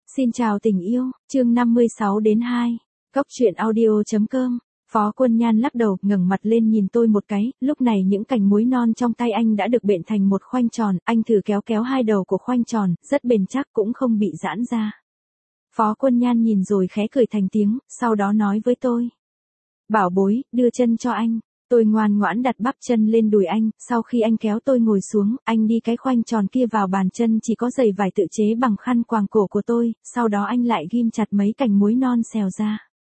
Xin chào tình yêu, chương 56 đến 2. Góc truyện audio.com. Phó Quân Nhan lắc đầu, ngẩng mặt lên nhìn tôi một cái, lúc này những cành muối non trong tay anh đã được bện thành một khoanh tròn, anh thử kéo kéo hai đầu của khoanh tròn, rất bền chắc cũng không bị giãn ra. Phó Quân Nhan nhìn rồi khẽ cười thành tiếng, sau đó nói với tôi. Bảo bối, đưa chân cho anh. Tôi ngoan ngoãn đặt bắp chân lên đùi anh, sau khi anh kéo tôi ngồi xuống, anh đi cái khoanh tròn kia vào bàn chân chỉ có giày vải tự chế bằng khăn quàng cổ của tôi, sau đó anh lại ghim chặt mấy cành muối non xèo ra.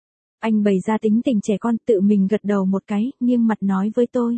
Anh bày ra tính tình trẻ con, tự mình gật đầu một cái, nghiêng mặt nói với tôi.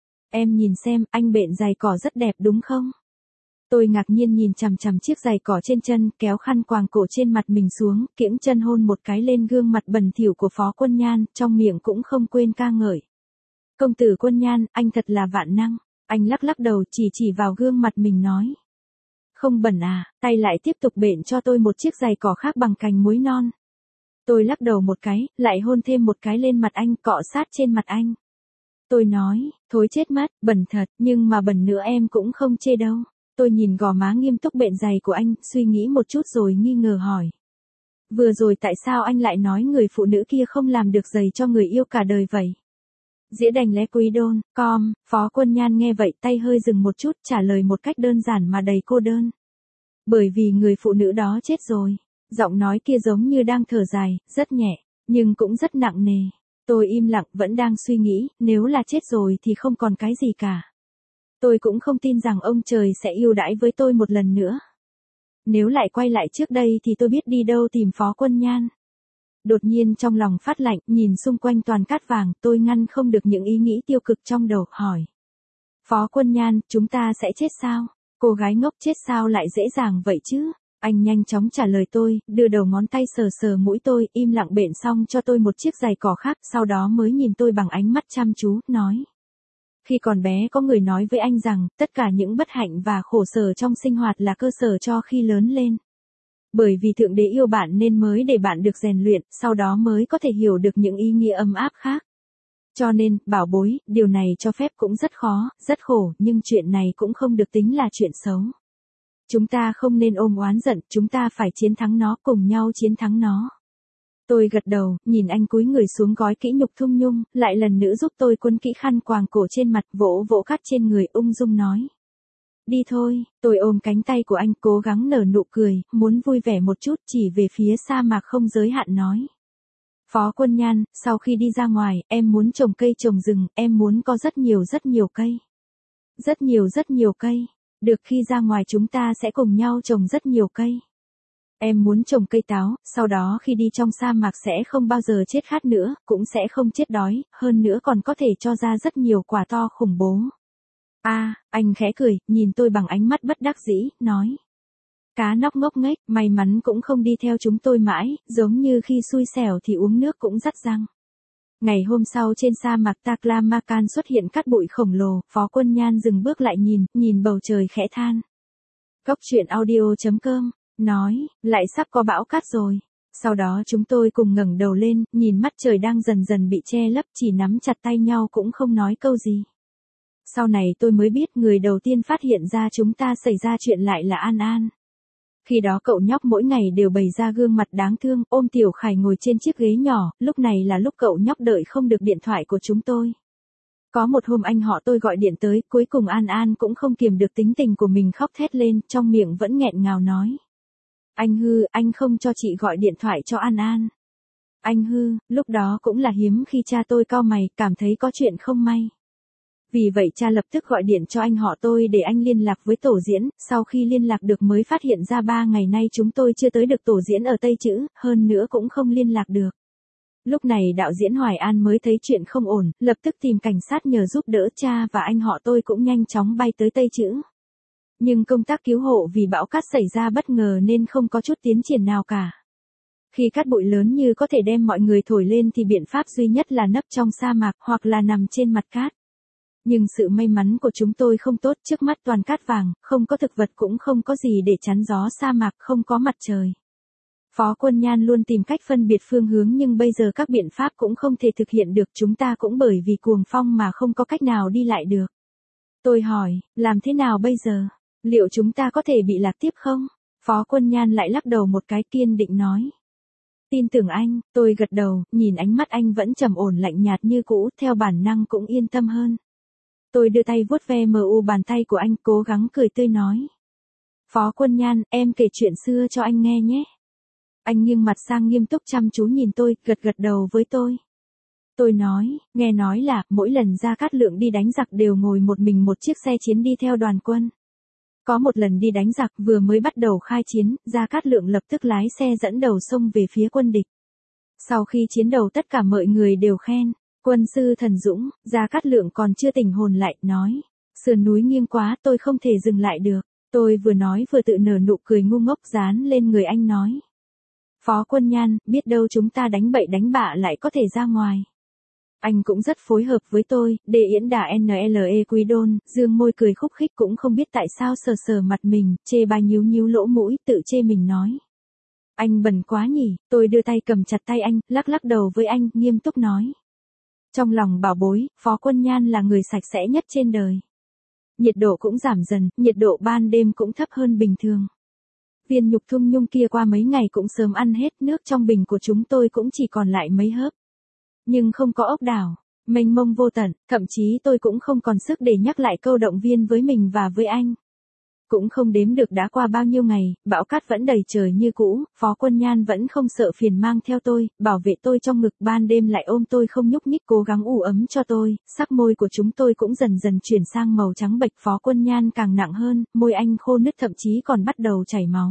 Em nhìn xem, anh bện giày cỏ rất đẹp đúng không? Tôi ngạc nhiên nhìn chằm chằm chiếc giày cỏ trên chân, kéo khăn quàng cổ trên mặt mình xuống, kiễng chân hôn một cái lên gương mặt bẩn thỉu của Phó Quân Nhan, trong miệng cũng không quên ca ngợi. Công tử Quân Nhan, anh thật là vạn năng. Anh lắc lắc đầu chỉ vào gương mặt mình nói. Không bẩn à, tay lại tiếp tục bện cho tôi một chiếc giày cỏ khác bằng cành muối non. Tôi lắc đầu một cái, lại hôn thêm một cái lên mặt anh, cọ sát trên mặt anh. Tôi nói, thối chết mất, bẩn thật, nhưng mà bẩn nữa em cũng không chê đâu. Tôi nhìn gò má nghiêm túc bện giày của anh, suy nghĩ một chút rồi nghi ngờ hỏi. Vừa rồi tại sao anh lại nói người phụ nữ kia không làm được giày cho người yêu cả đời vậy? Dĩa đành lé quý đôn, Phó Quân Nhan nghe vậy tay hơi dừng một chút, trả lời một cách đơn giản mà đầy cô đơn. Bởi vì người phụ nữ đó chết rồi. Giọng nói kia giống như đang thở dài, rất nhẹ, nhưng cũng rất nặng nề. Tôi im lặng, vẫn đang suy nghĩ, nếu là chết rồi thì không còn cái gì cả. Tôi cũng không tin rằng ông trời sẽ ưu đãi với tôi một lần nữa. Nếu lại quay lại trước đây thì tôi biết đi đâu tìm Phó Quân Nhan. Đột nhiên trong lòng phát lạnh, nhìn xung quanh toàn cát vàng, tôi ngăn không được những ý nghĩ tiêu cực trong đầu, hỏi. Phó Quân Nhan, chúng ta sẽ chết sao? Cô gái ngốc chết sao lại dễ dàng vậy chứ? Anh nhanh chóng trả lời tôi, đưa đầu ngón tay sờ sờ mũi tôi, im lặng bện xong cho tôi một chiếc giày cỏ khác, sau đó mới nhìn tôi bằng ánh mắt chăm chú, nói. Khi còn bé có người nói với anh rằng, tất cả những bất hạnh và khổ sở trong sinh hoạt là cơ sở cho khi lớn lên. Bởi vì Thượng Đế yêu bạn nên mới để bạn được rèn luyện, sau đó mới có thể hiểu được những ý nghĩa ấm áp khác. Cho nên, bảo bối, điều này cho phép cũng rất khó, rất khổ, nhưng chuyện này cũng không được tính là chuyện xấu. Chúng ta không nên ôm oán giận, chúng ta phải chiến thắng nó, cùng nhau chiến thắng nó. Tôi gật đầu, nhìn anh cúi người xuống gói kỹ nhục thung nhung, lại lần nữa giúp tôi quấn kỹ khăn quàng cổ trên mặt, vỗ vỗ cắt trên người, ung dung nói. Đi thôi, tôi ôm cánh tay của anh, cố gắng nở nụ cười, muốn vui vẻ một chút, chỉ về phía sa mạc không giới hạn nói. Phó Quân Nhan, sau khi đi ra ngoài, em muốn trồng cây trồng rừng, em muốn có rất nhiều cây. Rất nhiều cây. Được, khi ra ngoài chúng ta sẽ cùng nhau trồng rất nhiều cây. Em muốn trồng cây táo, sau đó khi đi trong sa mạc sẽ không bao giờ chết khát nữa, cũng sẽ không chết đói, hơn nữa còn có thể cho ra rất nhiều quả to khủng bố. Anh khẽ cười, nhìn tôi bằng ánh mắt bất đắc dĩ, nói. Cá nóc ngốc nghếch, may mắn cũng không đi theo chúng tôi mãi, giống như khi xui xẻo thì uống nước cũng rắt răng. Ngày hôm sau trên sa mạc Taklamakan xuất hiện cát bụi khổng lồ, Phó Quân Nhan dừng bước lại nhìn bầu trời khẽ than. Góc truyện audio.com, nói, lại sắp có bão cát rồi. Sau đó chúng tôi cùng ngẩng đầu lên, nhìn mắt trời đang dần dần bị che lấp, chỉ nắm chặt tay nhau cũng không nói câu gì. Sau này tôi mới biết người đầu tiên phát hiện ra chúng ta xảy ra chuyện lại là An An. Khi đó cậu nhóc mỗi ngày đều bày ra gương mặt đáng thương, ôm Tiểu Khải ngồi trên chiếc ghế nhỏ, lúc này là lúc cậu nhóc đợi không được điện thoại của chúng tôi. Có một hôm anh họ tôi gọi điện tới, cuối cùng An An cũng không kiềm được tính tình của mình, khóc thét lên, trong miệng vẫn nghẹn ngào nói. Anh không cho chị gọi điện thoại cho An An. Lúc đó cũng là hiếm khi cha tôi cau mày, cảm thấy có chuyện không may. Vì vậy cha lập tức gọi điện cho anh họ tôi để anh liên lạc với tổ diễn, sau khi liên lạc được mới phát hiện ra 3 ngày nay chúng tôi chưa tới được tổ diễn ở Tây Chữ, hơn nữa cũng không liên lạc được. Lúc này đạo diễn Hoài An mới thấy chuyện không ổn, lập tức tìm cảnh sát nhờ giúp đỡ, cha và anh họ tôi cũng nhanh chóng bay tới Tây Chữ. Nhưng công tác cứu hộ vì bão cát xảy ra bất ngờ nên không có chút tiến triển nào cả. Khi cát bụi lớn như có thể đem mọi người thổi lên thì biện pháp duy nhất là nấp trong sa mạc hoặc là nằm trên mặt cát. Nhưng sự may mắn của chúng tôi không tốt, trước mắt toàn cát vàng, không có thực vật cũng không có gì để chắn gió, sa mạc không có mặt trời. Phó Quân Nhan luôn tìm cách phân biệt phương hướng nhưng bây giờ các biện pháp cũng không thể thực hiện được, chúng ta cũng bởi vì cuồng phong mà không có cách nào đi lại được. Tôi hỏi, làm thế nào bây giờ? Liệu chúng ta có thể bị lạc tiếp không? Phó Quân Nhan lại lắc đầu một cái kiên định nói. Tin tưởng anh, tôi gật đầu, nhìn ánh mắt anh vẫn trầm ổn lạnh nhạt như cũ, theo bản năng cũng yên tâm hơn. Tôi đưa tay vuốt ve mờ u bàn tay của anh, cố gắng cười tươi nói. Phó Quân Nhan, em kể chuyện xưa cho anh nghe nhé. Anh nghiêng mặt sang nghiêm túc chăm chú nhìn tôi, gật gật đầu với tôi. Tôi nói, nghe nói là, mỗi lần Gia Cát Lượng đi đánh giặc đều ngồi một mình một chiếc xe chiến đi theo đoàn quân. Có một lần đi đánh giặc vừa mới bắt đầu khai chiến, Gia Cát Lượng lập tức lái xe dẫn đầu xông về phía quân địch. Sau khi chiến đấu tất cả mọi người đều khen, quân sư thần dũng, Gia Cát Lượng còn chưa tỉnh hồn lại, nói. Sườn núi nghiêng quá tôi không thể dừng lại được. Tôi vừa nói vừa tự nở nụ cười ngu ngốc dán lên người anh nói. Phó Quân Nhan, biết đâu chúng ta đánh bậy đánh bạ lại có thể ra ngoài. Anh cũng rất phối hợp với tôi, để yễn đả NLE Quý Đôn, dương môi cười khúc khích cũng không biết tại sao sờ sờ mặt mình, chê bai nhíu nhíu lỗ mũi, tự chê mình nói. Anh bẩn quá nhỉ, tôi đưa tay cầm chặt tay anh, lắc lắc đầu với anh, nghiêm túc nói. Trong lòng bảo bối, Phó Quân Nhan là người sạch sẽ nhất trên đời. Nhiệt độ cũng giảm dần, nhiệt độ ban đêm cũng thấp hơn bình thường. Viên nhục thung nhung kia qua mấy ngày cũng sớm ăn hết, nước trong bình của chúng tôi cũng chỉ còn lại mấy hớp. Nhưng không có ốc đảo, mênh mông vô tận, thậm chí tôi cũng không còn sức để nhắc lại câu động viên với mình và với anh. Cũng không đếm được đã qua bao nhiêu ngày, bão cát vẫn đầy trời như cũ, Phó Quân Nhan vẫn không sợ phiền mang theo tôi, bảo vệ tôi trong ngực, ban đêm lại ôm tôi không nhúc nhích cố gắng ủ ấm cho tôi, sắc môi của chúng tôi cũng dần dần chuyển sang màu trắng bệch, Phó Quân Nhan càng nặng hơn, môi anh khô nứt thậm chí còn bắt đầu chảy máu.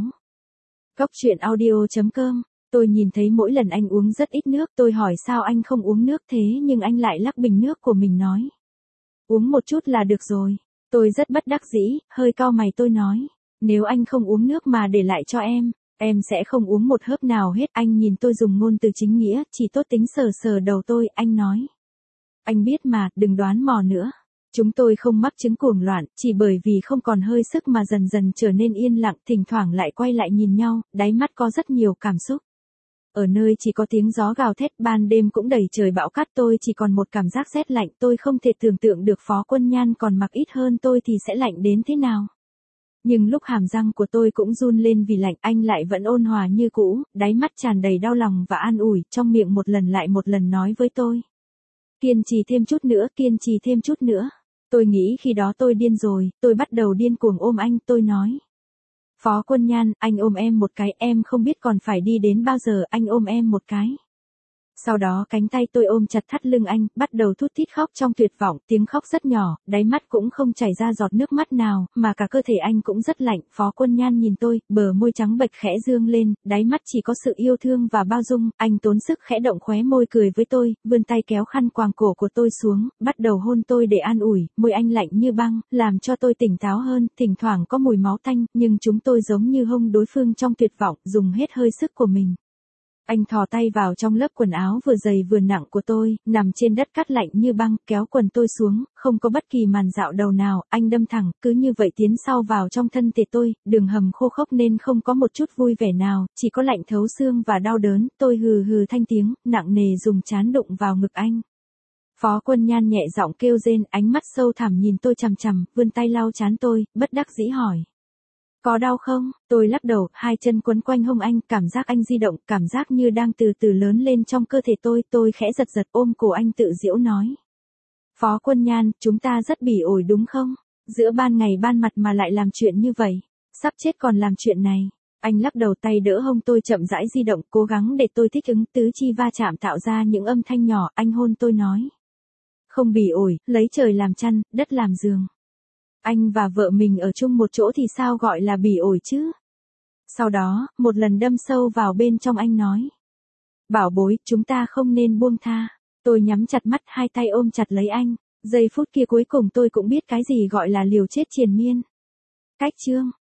Góc truyện audio.com. Tôi nhìn thấy mỗi lần anh uống rất ít nước, tôi hỏi sao anh không uống nước thế nhưng anh lại lắc bình nước của mình nói. Uống một chút là được rồi. Tôi rất bất đắc dĩ, hơi cau mày tôi nói. Nếu anh không uống nước mà để lại cho em sẽ không uống một hớp nào hết. Anh nhìn tôi dùng ngôn từ chính nghĩa, chỉ tốt tính sờ sờ đầu tôi, anh nói. Anh biết mà, đừng đoán mò nữa. Chúng tôi không mắc chứng cuồng loạn, chỉ bởi vì không còn hơi sức mà dần dần trở nên yên lặng, thỉnh thoảng lại quay lại nhìn nhau, đáy mắt có rất nhiều cảm xúc. Ở nơi chỉ có tiếng gió gào thét, ban đêm cũng đầy trời bão cát, tôi chỉ còn một cảm giác rét lạnh, tôi không thể tưởng tượng được Phó Quân Nhan còn mặc ít hơn tôi thì sẽ lạnh đến thế nào. Nhưng lúc hàm răng của tôi cũng run lên vì lạnh, anh lại vẫn ôn hòa như cũ, đáy mắt tràn đầy đau lòng và an ủi, trong miệng một lần lại một lần nói với tôi. Kiên trì thêm chút nữa, kiên trì thêm chút nữa. Tôi nghĩ khi đó tôi điên rồi, tôi bắt đầu điên cuồng ôm anh, tôi nói. Phó Quân Nhan, anh ôm em một cái, em không biết còn phải đi đến bao giờ, anh ôm em một cái. Sau đó cánh tay tôi ôm chặt thắt lưng anh, bắt đầu thút thít khóc trong tuyệt vọng, tiếng khóc rất nhỏ, đáy mắt cũng không chảy ra giọt nước mắt nào, mà cả cơ thể anh cũng rất lạnh. Phó Quân Nhan nhìn tôi, bờ môi trắng bệch khẽ dương lên, đáy mắt chỉ có sự yêu thương và bao dung, anh tốn sức khẽ động khóe môi cười với tôi, vươn tay kéo khăn quàng cổ của tôi xuống, bắt đầu hôn tôi để an ủi, môi anh lạnh như băng, làm cho tôi tỉnh táo hơn, thỉnh thoảng có mùi máu tanh, nhưng chúng tôi giống như hông đối phương trong tuyệt vọng, dùng hết hơi sức của mình. Anh thò tay vào trong lớp quần áo vừa dày vừa nặng của tôi, nằm trên đất cát lạnh như băng, kéo quần tôi xuống, không có bất kỳ màn dạo đầu nào, anh đâm thẳng, cứ như vậy tiến sau vào trong thân thể tôi, đường hầm khô khốc nên không có một chút vui vẻ nào, chỉ có lạnh thấu xương và đau đớn, tôi hừ hừ thanh tiếng, nặng nề dùng trán đụng vào ngực anh. Phó Quân Nhan nhẹ giọng kêu rên, ánh mắt sâu thẳm nhìn tôi chằm chằm, vươn tay lau trán tôi, bất đắc dĩ hỏi. Có đau không? Tôi lắc đầu, hai chân quấn quanh hông anh, cảm giác anh di động, cảm giác như đang từ từ lớn lên trong cơ thể tôi khẽ giật giật ôm cổ anh tự giễu nói. Phó Quân Nhan, chúng ta rất bỉ ổi đúng không? Giữa ban ngày ban mặt mà lại làm chuyện như vậy. Sắp chết còn làm chuyện này. Anh lắc đầu tay đỡ hông tôi chậm rãi di động, cố gắng để tôi thích ứng, tứ chi va chạm tạo ra những âm thanh nhỏ, anh hôn tôi nói. Không bỉ ổi, lấy trời làm chăn, đất làm giường. Anh và vợ mình ở chung một chỗ thì sao gọi là bỉ ổi chứ? Sau đó, một lần đâm sâu vào bên trong anh nói. Bảo bối, chúng ta không nên buông tha. Tôi nhắm chặt mắt, hai tay ôm chặt lấy anh. Giây phút kia cuối cùng tôi cũng biết cái gì gọi là liều chết triền miên. Cách chương.